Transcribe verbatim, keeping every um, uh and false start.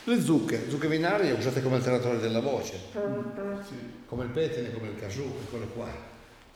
Le zucche, zucche binarie usate come alternatore della voce, Sì. come il petine, come il casù, eccolo qua.